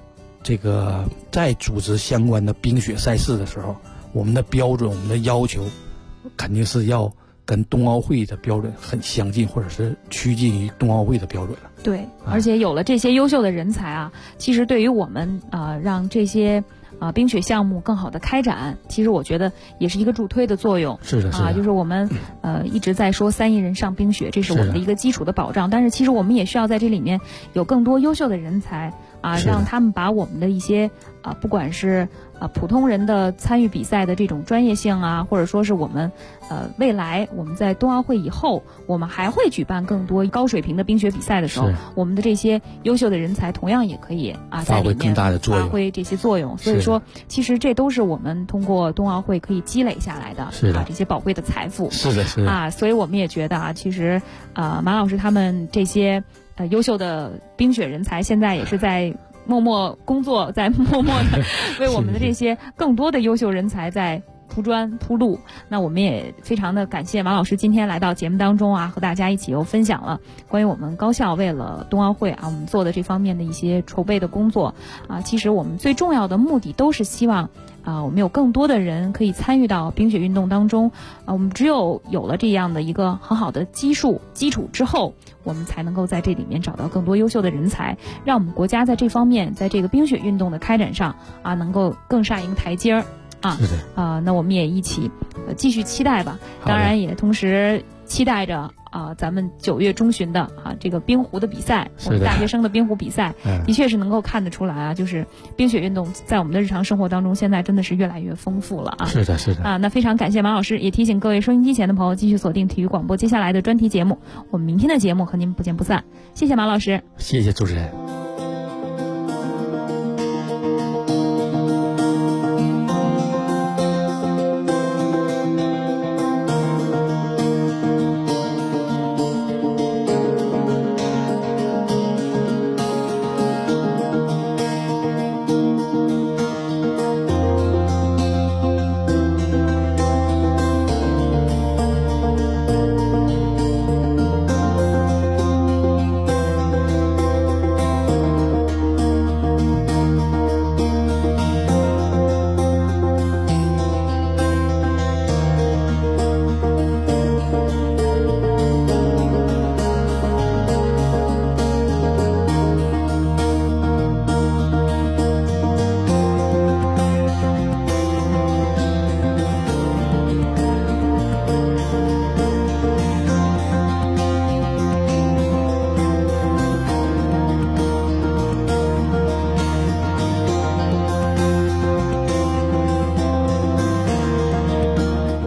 组织相关的冰雪赛事的时候，我们的标准、我们的要求，肯定是要跟冬奥会的标准很相近，或者是趋近于冬奥会的标准了。 对，而且有了这些优秀的人才啊，其实对于我们让这些冰雪项目更好的开展，其实我觉得也是一个助推的作用。 是的， 就是我们一直在说3亿人上冰雪，这是我们的一个基础的保障。但是其实我们也需要在这里面有更多优秀的人才让他们把我们的一些不管是普通人的参与比赛的这种专业性或者说是我们未来我们在冬奥会以后，我们还会举办更多高水平的冰雪比赛的时候，我们的这些优秀的人才同样也可以在里面发挥更大的作用， 发挥这些作用。所以说，其实这都是我们通过冬奥会可以积累下来的这些宝贵的财富。 是的， 所以我们也觉得其实马老师他们这些优秀的冰雪人才，现在也是在默默工作，在默默的为我们的这些更多的优秀人才在铺砖铺路。那我们也非常的感谢马老师今天来到节目当中和大家一起又分享了关于我们高校为了冬奥会我们做的这方面的一些筹备的工作其实我们最重要的目的都是希望我们有更多的人可以参与到冰雪运动当中我们只有了这样的一个很好的基础之后，我们才能够在这里面找到更多优秀的人才，让我们国家在这方面在这个冰雪运动的开展上能够更上一个台阶儿那我们也一起继续期待吧。当然也同时期待着咱们9月中旬的这个冰壶的比赛，我们大学生的冰壶比赛，的确是能够看得出来就是冰雪运动在我们的日常生活当中，现在真的是越来越丰富了是的那非常感谢马老师，也提醒各位收音机前的朋友继续锁定体育广播接下来的专题节目，我们明天的节目和您不见不散。谢谢马老师， 谢谢主持人。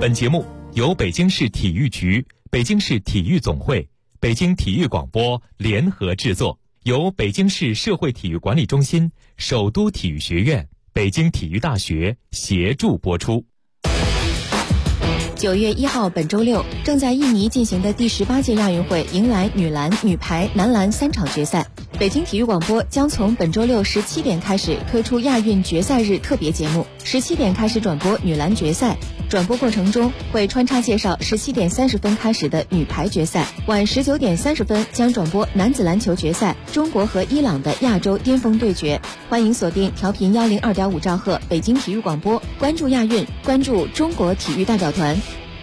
本节目由北京市体育局、北京市体育总会、北京体育广播联合制作，由北京市社会体育管理中心、首都体育学院、北京体育大学协助播出。 9月1号本周六，正在印尼进行的第18届亚运会迎来女篮、女排、男篮3场决赛。北京体育广播将从本周六17点开始推出亚运决赛日特别节目，17点开始转播女篮决赛。转播过程中会穿插介绍17点30分开始的女排决赛，晚19点30分将转播男子篮球决赛，中国和伊朗的亚洲巅峰对决。欢迎锁定调频102.5兆赫北京体育广播，关注亚运，关注中国体育代表团。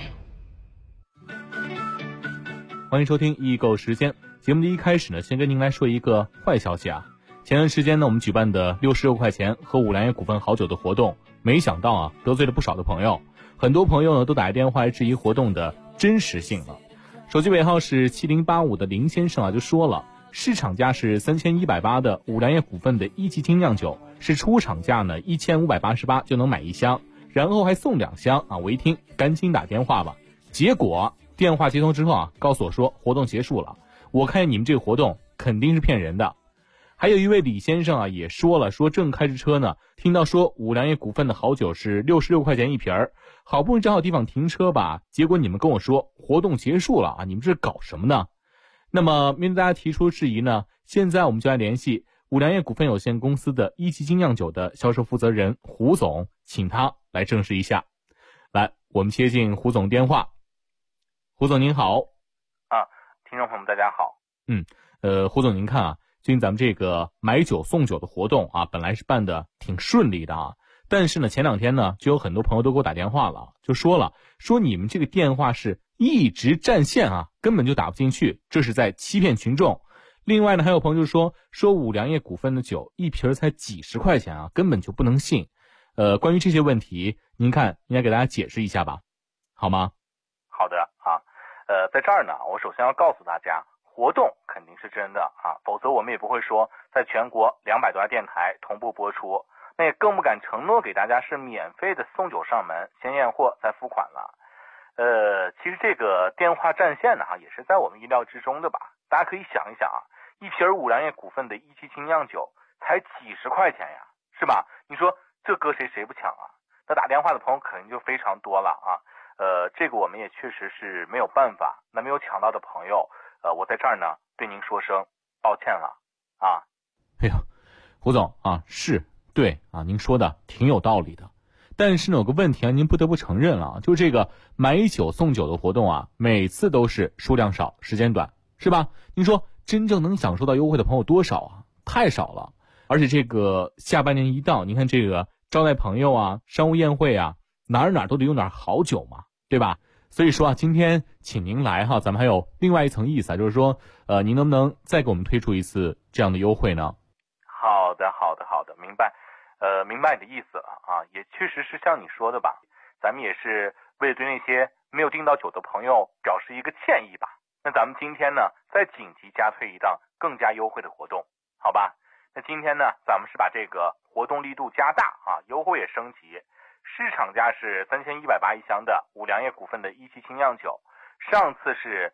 欢迎收听易购时间。节目的一开始呢，先跟您来说一个坏消息啊。前段时间呢，我们举办的66块钱喝五粮液股份好酒的活动，没想到啊，得罪了不少的朋友。很多朋友呢都打来电话来质疑活动的真实性了。手机尾号是7085的林先生啊就说了，市场价是3180的五粮液股份的一级精酿酒，是出厂价呢1588就能买1箱，然后还送2箱啊。我一听赶紧打电话吧，结果电话接通之后啊，告诉我说活动结束了。我看你们这个活动肯定是骗人的。还有一位李先生啊也说了，说正开着车呢，听到说五粮液股份的好酒是66块钱一瓶儿，好不容易找好地方停车吧，结果你们跟我说活动结束了啊，你们这是搞什么呢？那么面对大家提出质疑呢，现在我们就来联系五粮液股份有限公司的一级精酿酒的销售负责人胡总，请他来证实一下。来，我们接进胡总电话。胡总您好。 听众朋友们大家好。 胡总您看啊，最近咱们这个买酒送酒的活动啊，本来是办的挺顺利的啊，但是呢前2天呢就有很多朋友都给我打电话了，就说你们这个电话是一直占线啊，根本就打不进去，这是在欺骗群众。另外呢还有朋友就说五粮液股份的酒一瓶才几十块钱啊，根本就不能信。关于这些问题，您看应该给大家解释一下吧，好吗？ 好的啊，在这儿呢，我首先要告诉大家，活动肯定是真的啊，否则我们也不会说在全国200多家电台同步播出，那也更不敢承诺给大家是免费的送酒上门，先验货再付款了。其实这个电话占线呢也是在我们意料之中的吧。大家可以想一想啊，一瓶五粮液股份的一级精酿酒才几十块钱呀，是吧？你说这搁谁不抢啊？那打电话的朋友肯定就非常多了啊。这个我们也确实是没有办法。那没有抢到的朋友，我在这儿呢对您说声抱歉了啊。 哎呀，胡总啊，是对啊，您说的挺有道理的。但是呢有个问题啊，您不得不承认了，就这个买酒送酒的活动啊，每次都是数量少时间短，是吧？您说真正能享受到优惠的朋友多少啊？太少了。而且这个下半年一到，您看这个招待朋友啊，商务宴会啊，哪儿都得用点好酒嘛，对吧？所以说啊，今天请您来哈，咱们还有另外一层意思啊，就是说您能不能再给我们推出一次这样的优惠呢？ 好的，明白。明白你的意思了啊，也确实是像你说的吧，咱们也是为了对那些没有订到酒的朋友表示一个歉意吧。那咱们今天呢再紧急加推一档更加优惠的活动，好吧？那今天呢咱们是把这个活动力度加大啊，优惠也升级。市场价是3180一箱的五粮液股份的一级精酿酒，上次是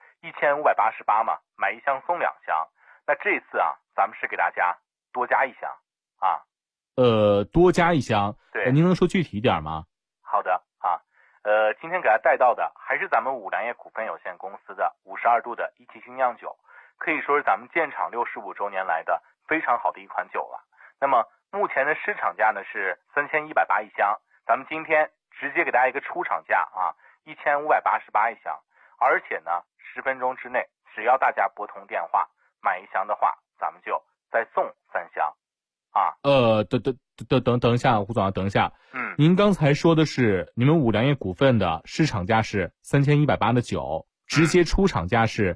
1588嘛，买1箱送2箱。那这次啊咱们是给大家多加1箱啊。 多加1箱， 对， 您能说具体一点吗？ 好的啊，今天给大家带到的还是咱们五粮液股份有限公司的52度的一级精酿酒，可以说是咱们建厂65周年来的非常好的一款酒了。那么目前的市场价呢是3180一箱，咱们今天直接给大家一个出厂价啊，1588一箱，而且呢10分钟之内，只要大家拨通电话买1箱的话，咱们就再送3箱。啊， 等一下，胡总啊，等一下。您刚才说的是你们五粮液股份的市场价是3180的酒，直接出厂价是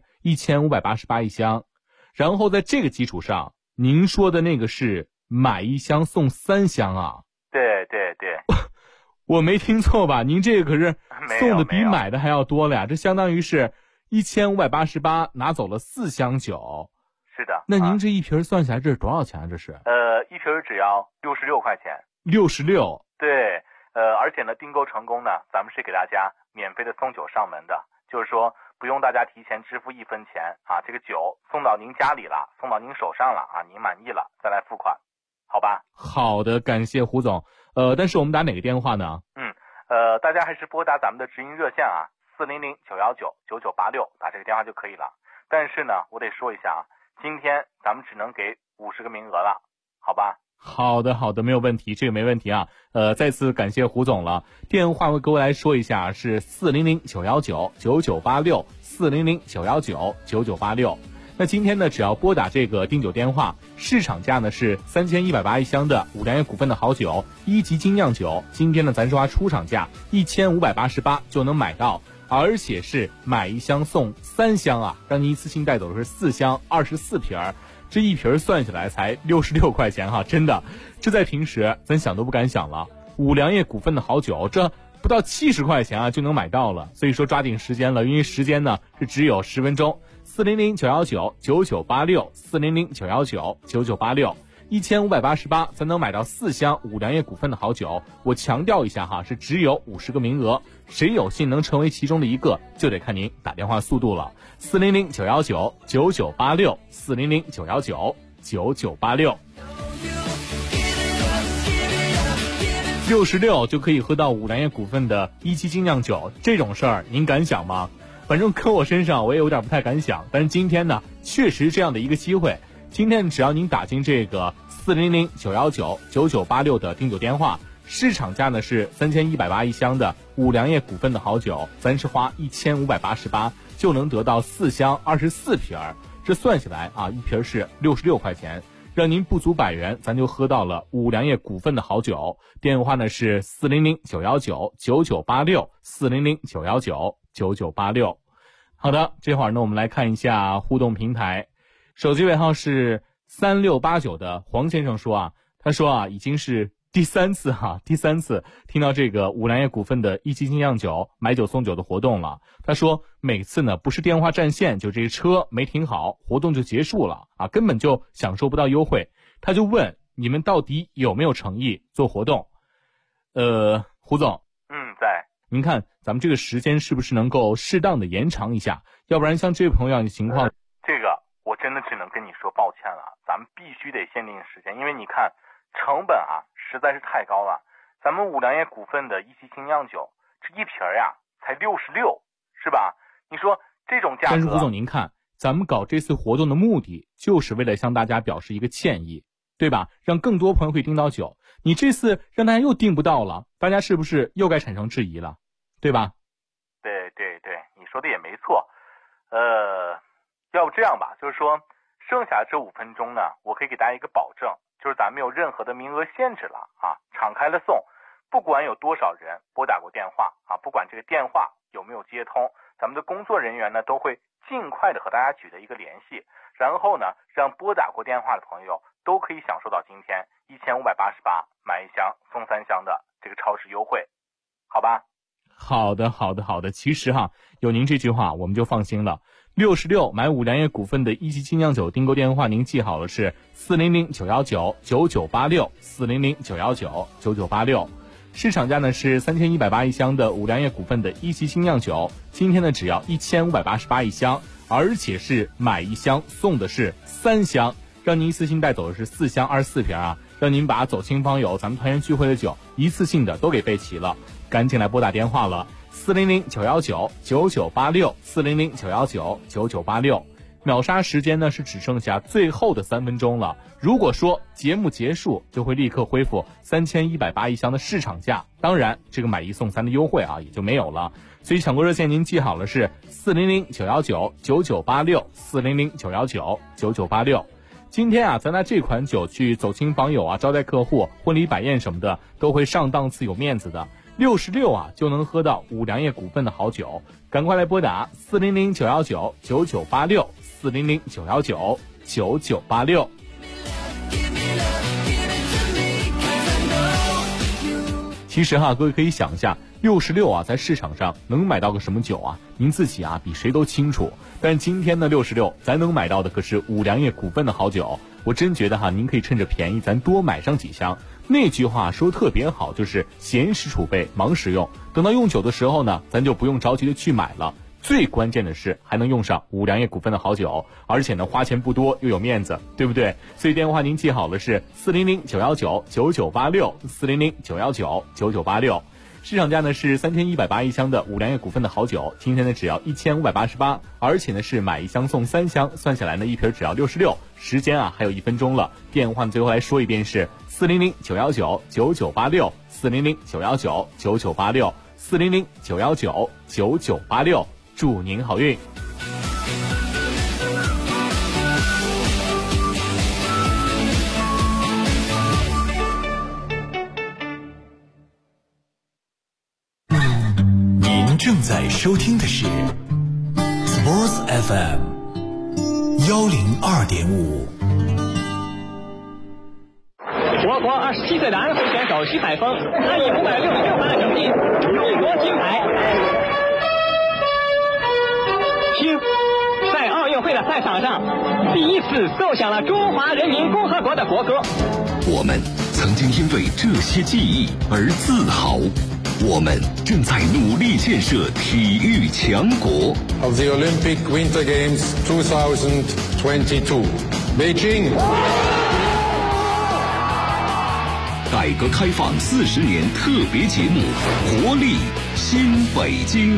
1588一箱，然后在这个基础上，您说的那个是买1箱送3箱啊？ 对， 我没听错吧？您这个可是送的比买的还要多了呀，这相当于是1588拿走了4箱酒。 是的。 那您这一瓶算下来这是多少钱啊？这是？ 一瓶只要66块钱。 66。 对，而且呢订购成功呢，咱们是给大家免费的送酒上门的，就是说不用大家提前支付1分钱啊，这个酒送到您家里了，送到您手上了啊，您满意了再来付款，好吧？ 好的，感谢胡总。但是我们打哪个电话呢？ 大家还是拨打咱们的直营热线啊，400-919-9986，打这个电话就可以了。但是呢，我得说一下啊，今天咱们只能给50个名额了，好吧？ 好的，没有问题，这个没问题啊。再次感谢胡总了。电话我给我来说一下，是400-919-9986，400-919-9986。那今天呢，只要拨打这个订酒电话，市场价呢是3180一箱的五粮液股份的好酒1级精酿酒，今天呢咱说出厂价1588就能买到，而且是买1箱送3箱啊，让您一次性带走的是4箱24瓶儿，这一瓶算下来才66块钱哈，真的，这在平时咱想都不敢想了。五粮液股份的好酒，这不到70块钱啊就能买到了，所以说抓紧时间了，因为时间呢是只有10分钟。400-919-9986，400-919-9986，1588才能买到4箱五粮液股份的好酒。我强调一下哈，是只有50个名额，谁有幸能成为其中的一个，就得看您打电话速度了。400-919-9986，400-919-9986。66就可以喝到五粮液股份的1级精酿酒，这种事儿您敢想吗？反正搁我身上我也有点不太敢想，但是今天呢确实这样的一个机会。今天只要您打进这个400-919-9986的订酒电话，市场价呢是3180一箱的五粮液股份的好酒，咱是花1588就能得到4箱24瓶儿，这算下来啊，一瓶是66块钱，让您不足100元咱就喝到了五粮液股份的好酒。电话呢是400-919-9986，400-919-9986。好的，这会儿呢我们来看一下互动平台，手机尾号是3689的黄先生说啊，他说啊已经是第三次听到这个五粮液股份的1级精酿酒买酒送酒的活动了。他说每次呢不是电话占线，就这车没停好，活动就结束了啊，根本就享受不到优惠。他就问你们到底有没有诚意做活动？胡总， 在。 您看咱们这个时间是不是能够适当的延长一下？要不然像这位朋友的情况， 这个我真的只能跟你说抱歉了，咱们必须得限定时间，因为你看成本啊实在是太高了。咱们五粮液股份的1级精酿酒，这一瓶呀才66，是吧？你说这种价格。 但是胡总您看，咱们搞这次活动的目的就是为了向大家表示一个歉意，对吧？让更多朋友可以订到酒。你这次让大家又订不到了，大家是不是又该产生质疑了，对吧？ 对，你说的也没错。要不这样吧，就是说剩下这5分钟呢，我可以给大家一个保证，就是咱们没有任何的名额限制了啊，敞开了送，不管有多少人拨打过电话啊，不管这个电话有没有接通，咱们的工作人员呢都会尽快的和大家取得一个联系，然后呢让拨打过电话的朋友都可以享受到今天1588买1箱送3箱的这个超市优惠，好吧？ 好的。其实哈，有您这句话我们就放心了。66买五粮液股份的1级精酿酒订购电话您记好了，是400-919-9986，400-919-9986。市场价呢是3180一箱的五粮液股份的1级精酿酒，今天呢只要1588一箱，而且是买1箱送的是3箱，让您一次性带走的是4箱24瓶啊，让您把走亲访友咱们团圆聚会的酒一次性的都给备齐了。赶紧来拨打电话了，400-919-9986，400-919-9986。秒杀时间呢是只剩下最后的3分钟了，如果说节目结束就会立刻恢复3180一箱的市场价，当然这个买1送3的优惠啊也就没有了。所以抢购热线您记好了，是400-919-9986，400-919-9986。今天啊咱拿这款酒去走亲访友啊，招待客户，婚礼摆宴什么的都会上档次有面子的。66啊就能喝到五粮液股份的好酒，赶快来拨打400-919-9986，400-919-9986。其实哈，各位可以想一下 66啊，在市场上能买到个什么酒啊？您自己啊比谁都清楚。但今天的66，咱能买到的可是五粮液股份的好酒。我真觉得您可以趁着便宜，咱多买上几箱。那句话说特别好，就是闲时储备，忙时用。等到用酒的时候呢，咱就不用着急的去买了。最关键的是还能用上五粮液股份的好酒，而且呢花钱不多又有面子，对不对？所以电话您记好了，是400-919-9986，400-919-9986。市场价呢是3180一箱的五粮液股份的好酒，今天呢只要1588，而且呢是买一箱送3箱，算下来呢一瓶只要66。时间啊还有1分钟了，电话最后来说一遍是400-919-9986，400-919-9986，400-919-9986，祝您好运。 正在收听的是 Sports FM 102.5。 我国27岁的安徽选手徐海峰，他以566分的成绩勇夺金牌。听，在奥运会的赛场上，第一次奏响了中华人民共和国的国歌。 我们曾经因为这些记忆而自豪。我们正在努力建设体育强国。 Of the Olympic Winter Games 2022, Beijing。 改革开放40年特别节目，活力新北京。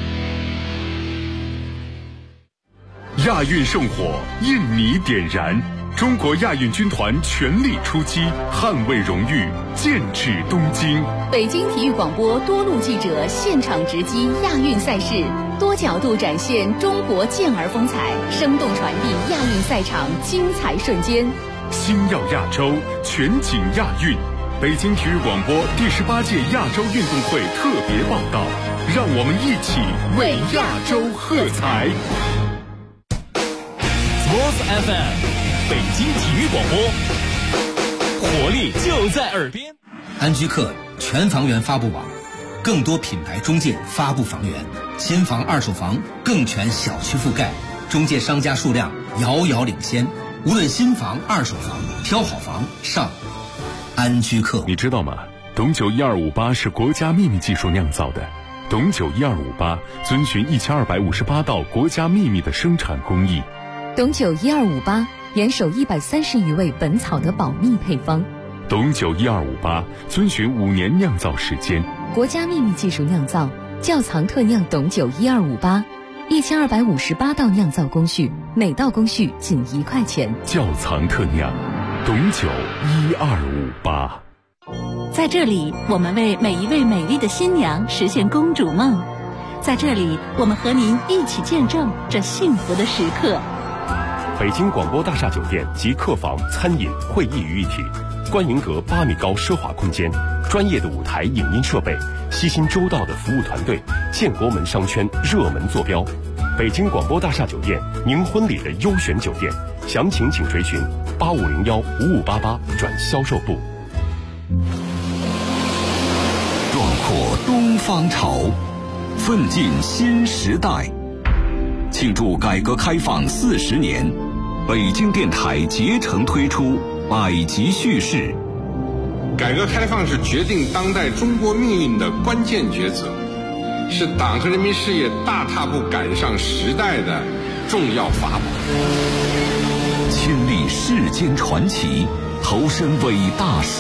亚运圣火，印尼点燃。中国亚运军团全力出击，捍卫荣誉，剑指东京。 北京体育广播多路记者现场直击亚运赛事，多角度展现中国健儿风采，生动传递亚运赛场精彩瞬间。 星耀亚洲，全景亚运。北京体育广播第18届亚洲运动会特别报道，让我们一起为亚洲喝彩。 Sports FM。北京体育广播，活力就在耳边。 安居客全房源发布网，更多品牌中介发布房源，新房二手房更全小区覆盖，中介商家数量遥遥领先。无论新房二手房，挑好房上安居客。 你知道吗？董酒1258是国家秘密技术酿造的。董酒1258遵循1258道国家秘密的生产工艺。 董酒1258严守130余味本草的保密配方。 董酒1258遵循5年酿造时间， 国家秘密技术酿造，窖藏特酿董酒1258，1258道酿造工序，每道工序仅1块钱。 窖藏特酿，董酒1258。 在这里，我们为每一位美丽的新娘实现公主梦。在这里，我们和您一起见证这幸福的时刻。 北京广播大厦酒店及客房、餐饮、会议于一体，观云阁8米高奢华空间，专业的舞台影音设备，悉心周到的服务团队，建国门商圈热门坐标。北京广播大厦酒店，您婚礼的优选酒店，详情请垂询8501-5588转销售部。 壮阔东方潮，奋进新时代。庆祝改革开放40年，北京电台竭诚推出百集叙事。 改革开放是决定当代中国命运的关键抉择，是党和人民事业大踏步赶上时代的重要法宝。 亲历世间传奇，投身伟大